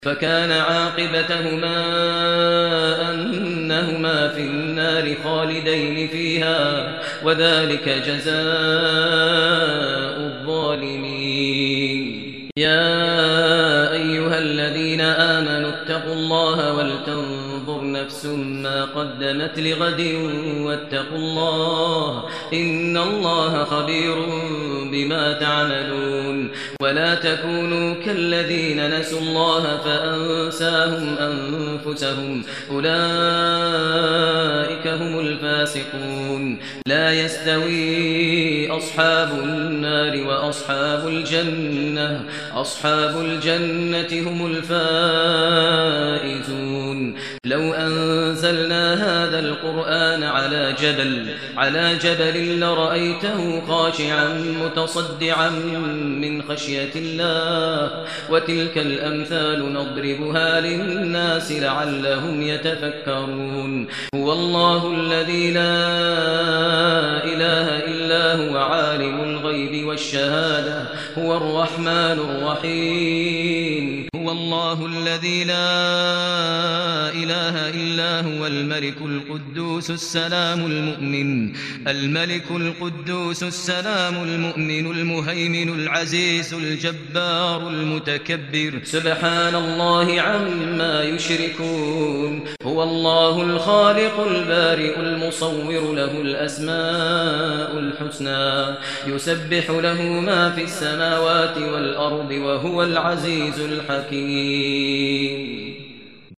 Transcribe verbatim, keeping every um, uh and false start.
فكان عاقبتهما أنهما في النار خالدين فيها وذلك جزاء الظالمين. يا أيها الذين آمنوا اتقوا الله ولتنظر نفس ما قدمت لغد واتقوا الله إن الله خبير بما تعملون. ولا تكونوا كالذين نسوا الله فأنساهم أنفسهم أولئك هم الفاسقون. لا يستوي أصحاب النار وأصحاب الجنة أصحاب الجنة هم الفائزون. لو أنزلنا هذا القرآن على جبل على جبل لرأيته خاشعا متصدعا من خشية الله وتلك الأمثال نضربها للناس لعلهم يتفكرون. هو الله الذي لا إله إلا هو عالم الغيب والشهادة هو الرحمن الرحيم. هو الله الذي لا إله إلا هو الملك القدوس السلام المؤمن الملك القدوس السلام المؤمن المهيمن العزيز الجبار المتكبر سبحان الله عما يشركون. هو الله الخالق البارئ المصور له الأسماء الحسنى يسبح له ما في السماوات والأرض وهو العزيز الحكيم.